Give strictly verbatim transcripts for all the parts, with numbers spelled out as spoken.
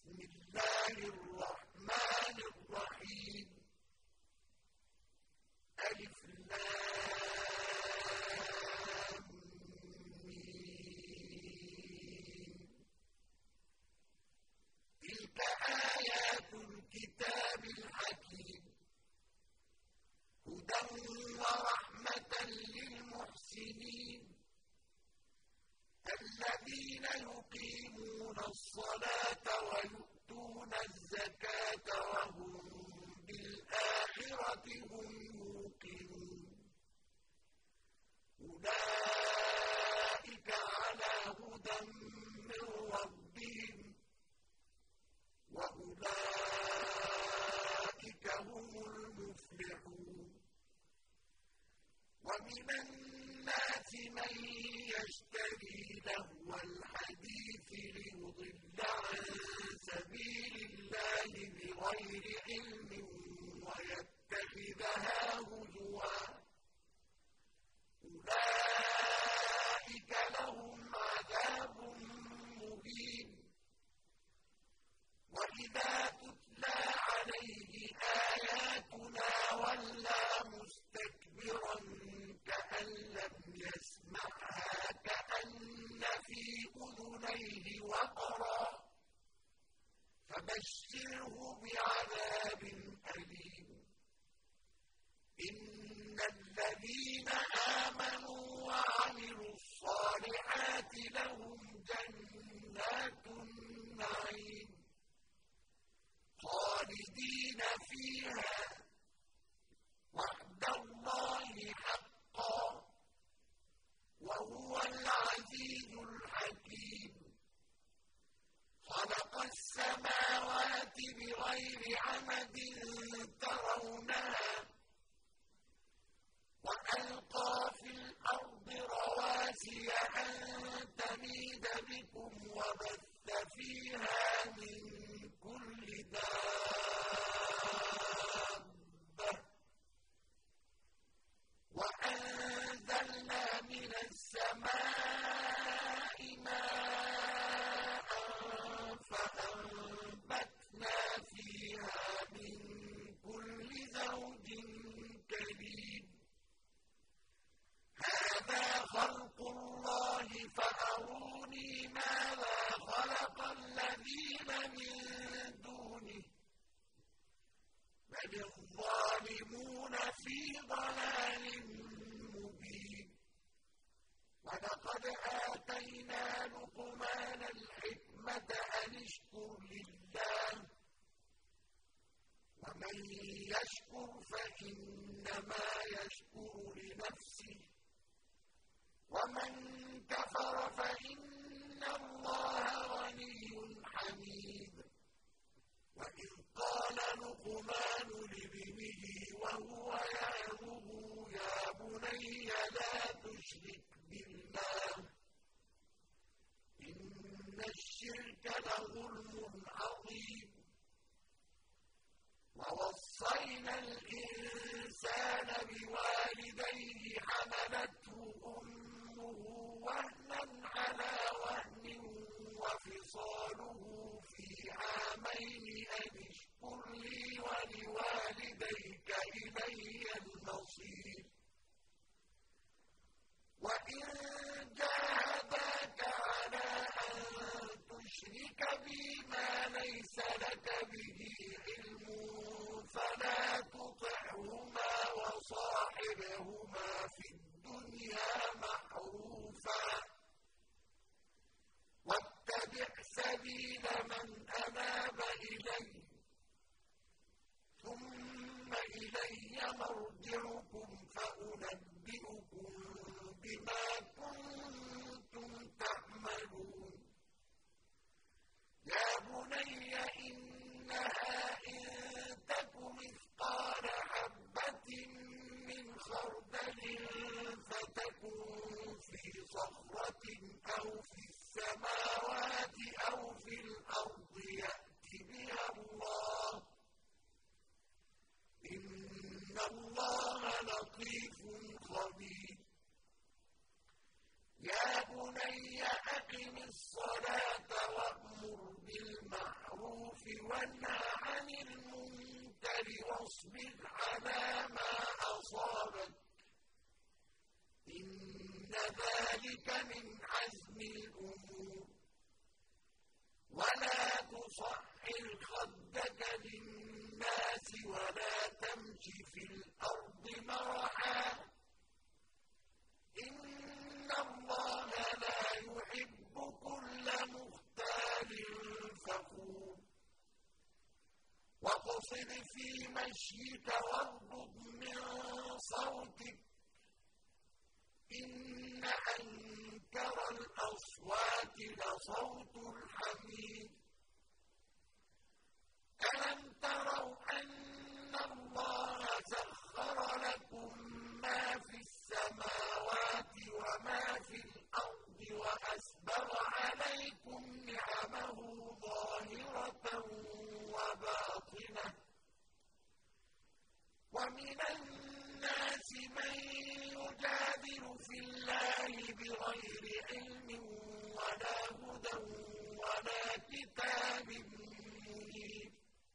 بسم الله الرحمن الرحيم ألف لام ميم تلك آيات الكتاب الحكيم هدى ورحمة للمحسنين الذين يقيمون الصلاة ويؤتون الزكاة وهم بالآخرة هم يوقنون أولئك على هدى من ربهم وأولئك هم المفلحون ومن الناس من يشتري لهو الحديث ليضل عن سبيل الله بغير علم ويتخذها هزوا أولئك لهم عذاب مهين وإذا تتلى عليه آياتنا ولى مستكبرا كأن لم يسمعها كأن في أذنيه وقرا فبشره بعذاب أليم إن الذين آمنوا وعملوا الصالحات لهم جنات النعيم خالدين فيها وعد الله حقا وهو العزيز الحكيم خلق السماوات بغير عمد ترونها وألقى في الأرض رواسي أن تميد بكم وبث فيها من كل دابة وأنزلنا من السماء ماء فأنبتنا فيها من كل زوج كريم هذا خلق الله فأروني ماذا خلق الذين من دونه بل الظالمون في ضلال مبين ولقد آتينا لقمان الحكمة أن اشكر لله ومن يشكر فإنما يشكر لنفسه ومن كفر فإن الله غني حميد وإذ قال لقمان لابنه وهو يعظه يا بني لا تشرك بالله إن الشرك لظلم عظيم ووصينا الإنسان بوالديه حملته أمه وهنا على وهن وفصاله في عامين أن اشكر لي ولوالديك إلي المصير وإن جاهداك على أن تشرك بي ما ليس لك به علم فلا تطعهما وصاحبهما في الدنيا معروفا واتبع سبيل من أناب إلي ثم إلي مرجعكم فأنبئكم بما كنتم تعملون يا بني إنها إن تك مثقال حبة من خردل فتكن في صخرة أو في السماوات أو في الأرض يأت بها الله إن الله لطيف خبير وانهَ عَنِ الْمُنكَرِ وَاصْبِرْ عَلَىٰ مَا أَصَابَكَ ۖ إِنَّ ذَٰلِكَ مِنْ عَزْمِ الْأُمُورِ وَلَا تُصَعِّرْ خَدَّكَ لِلنَّاسِ وَلَا تَمْشِ فِي الْأَرْضِ مَرَحًا ۖ إِنَّ اللَّهَ لَا يُحِبُّ كُلَّ مُخْتَالٍ فَخُورٍ وَاقْصِدْ فِي مَشْيِكَ وَاغْضُضْ مِن صَوْتِكَ ۚ إِنَّ أَنكَرَ الْأَصْوَاتِ لَصَوْتُ الْحَمِيرِ أَلَمْ تَرَوْا أَنَّ اللَّهَ سَخَّرَ لَكُم مَّا فِي السَّمَاوَاتِ وَمَا فِي الْأَرْضِ وَأَسْبَغَ عَلَيْكُمْ نِعَمَهُ ظَاهِرَةً وَبَاطِنَةً ۗ وَمِنَ النَّاسِ مَن يُجَادِلُ فِي اللَّهِ بِغَيْرِ عِلْمٍ وَلَا هُدًى وَلَا كِتَابٍ مُّنِيرٍ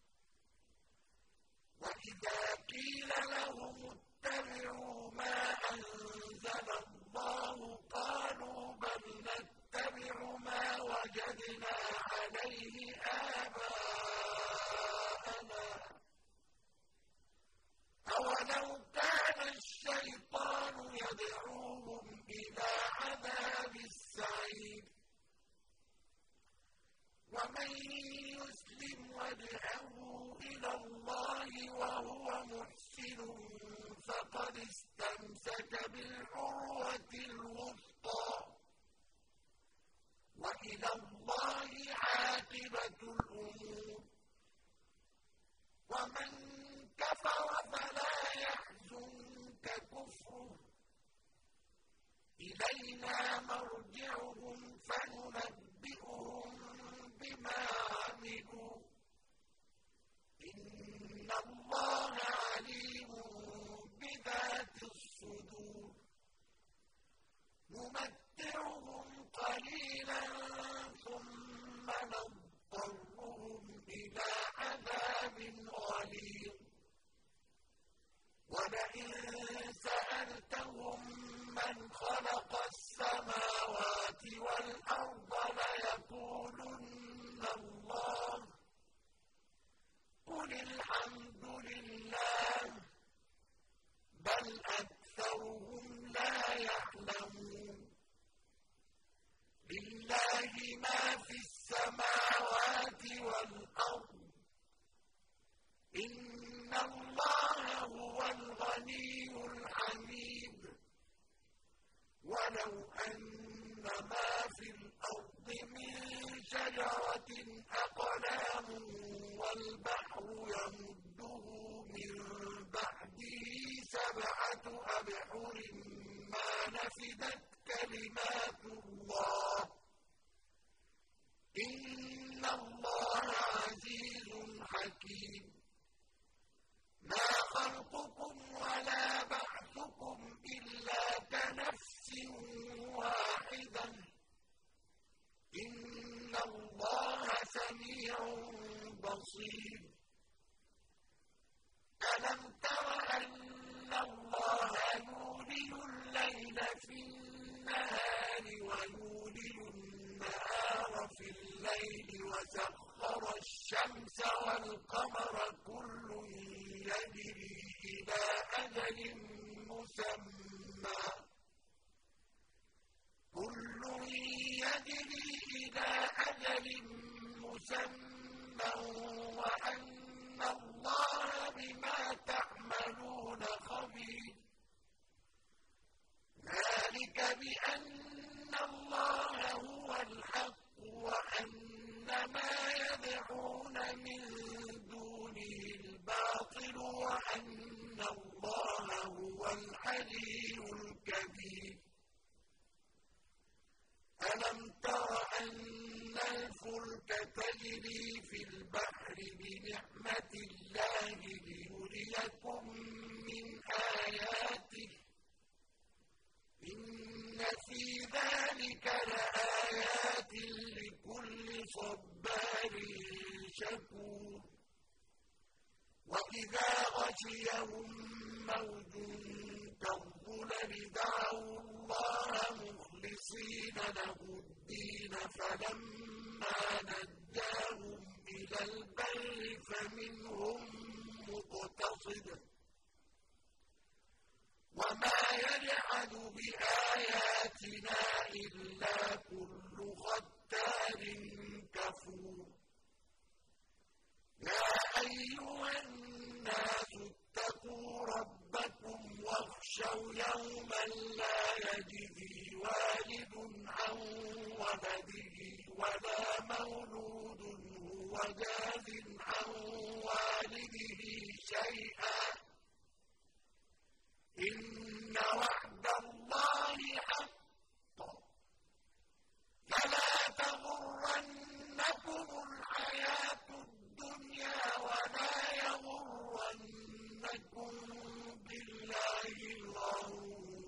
وَإِذَا قِيلَ لَهُمُ اتَّبِعُوا مَا أَنزَلَ اللَّهُ قَالُوا بَلْ نَتَّبِعُ مَا وَجَدْنَا عَلَيْهِ آبَاءَنَا ۚ أَوَلَوْ كَانَ الشَّيْطَانُ يَدْعُوهُمْ إِلَىٰ عَذَابِ السَّعِيرِ وَمَن يُسْلِمْ وَجْهَهُ إِلَى اللَّهِ وَهُوَ مُحْسِنٌ فَقَدِ اسْتَمْسَكَ بِالْعُرْوَةِ الْوُثْقَىٰ ۗ وَإِلَى اللَّهِ عَاقِبَةُ الْأُمُورِ وَمَن كَفَرَ فَلَا يَحْزُنكَ كُفْرُهُ ۚ إِلَيْنَا مَرْجِعُهُمْ فَنُنَبِّئُهُم بِمَا عَمِلُوا ۚ إِنَّ اللَّهَ عَلِيمٌ بِذَاتِ الصُّدُورِ نُمَتِّعُهُمْ قَلِيلًا ثُمَّ نَضْطَرُّهُمْ إِلَىٰ عَذَابٍ غَلِيظٍ وَلَئِن سَأَلْتَهُم مَّنْ خَلَقَ السَّمَاوَاتِ وَالْأَرْضَ لَيَقُولُنَّ اللَّهُ ۚ قُلِ الْحَمْدُ لِلَّهِ ۚ بَلْ أَكْثَرُهُمْ لَا يَعْلَمُونَ لِلَّهِ مَا فِي السَّمَاوَاتِ وَالْأَرْضِ ۚ إِنَّ اللَّهَ هُوَ الْغَنِيُّ الْحَمِيدُ وَلَوْ أَنَّ مَا فِي الْأَرْضِ مِن شَجَرَةٍ أَقْلَامٌ وَالْبَحْرُ يَمُدُّهُ مِن بَعْدِهِ سَبْعَةُ أَبْحُرٍ مَّا نَفِدَتْ كَلِمَاتُ اللَّهِ ۗ إِنَّ اللَّهَ عَزِيزٌ حَكِيمٌ مَا خَلْقُكُمْ وَلَا بَعْثُكُمْ إِلَّا كَنَفْسٍ وَاحِدَةٍ ۗ إِنَّ اللَّهَ سَمِيعٌ بَصِيرٌ أَلَمْ تَرَ أَنَّ اللَّهَ يُولِجُ اللَّيْلَ فِي النَّهَارِ وَيُولِجُ النَّهَارَ فِي اللَّيْلِ وَسَخَّرَ الشَّمْسَ وَالْقَمَرَ كُلٌّ يَجْرِي إِلَىٰ أَجَلٍ مُّسَمًّى كُلٌّ يَجْرِي إِلَىٰ أَجَلٍ مُّسَمًّى وَأَنَّ اللَّهَ بِمَا تَعْمَلُونَ خَبِيرٌ ذَٰلِكَ بِأَنَّ اللَّهَ هُوَ الْحَقُّ وَأَنَّ مَا يَدْعُونَ مِن دُونِهِ الْبَاطِلُ وَأَنَّ اللَّهَ هُوَ الْعَلِيُّ الْكَبِيرُ أَلَمْ تَرَ أَنَّ الْفُلْكَ تَجْرِي فِي الْبَحْرِ بِنِعْمَتِ اللَّهِ لِيُرِيَكُم مِّنْ آيَاتِهِ ۚ إِنَّ فِي ذَٰلِكَ لَآيَاتٍ لِّكُلِّ صَبَّارٍ شكور وإذا غشيهم موج كالظلل دعوا الله مخلصين له الدين فلما نجاهم إلى البر فمنهم مقتصد وما يجحد بآياتنا إلا كل ختار كفور يا أيها الناس اتقوا ربكم واخشوا يوما لا يجزي والد عن ولده ولا مولود هو جاز عن والده شيئا إن وعد الله حق فلا تغرنكم الحياة الدنيا ولا يغرنكم بالله الغرور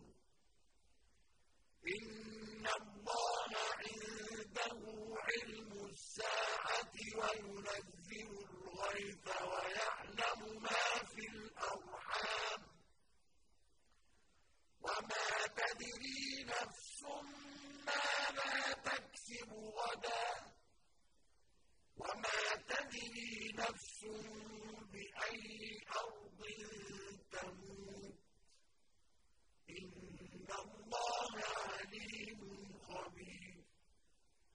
إن الله عنده علم الساعة وينزل الغيث ويعلم ما في الأرحام وما تدري نفس ماذا تكسب غدا وما تدري نفس بأي أرض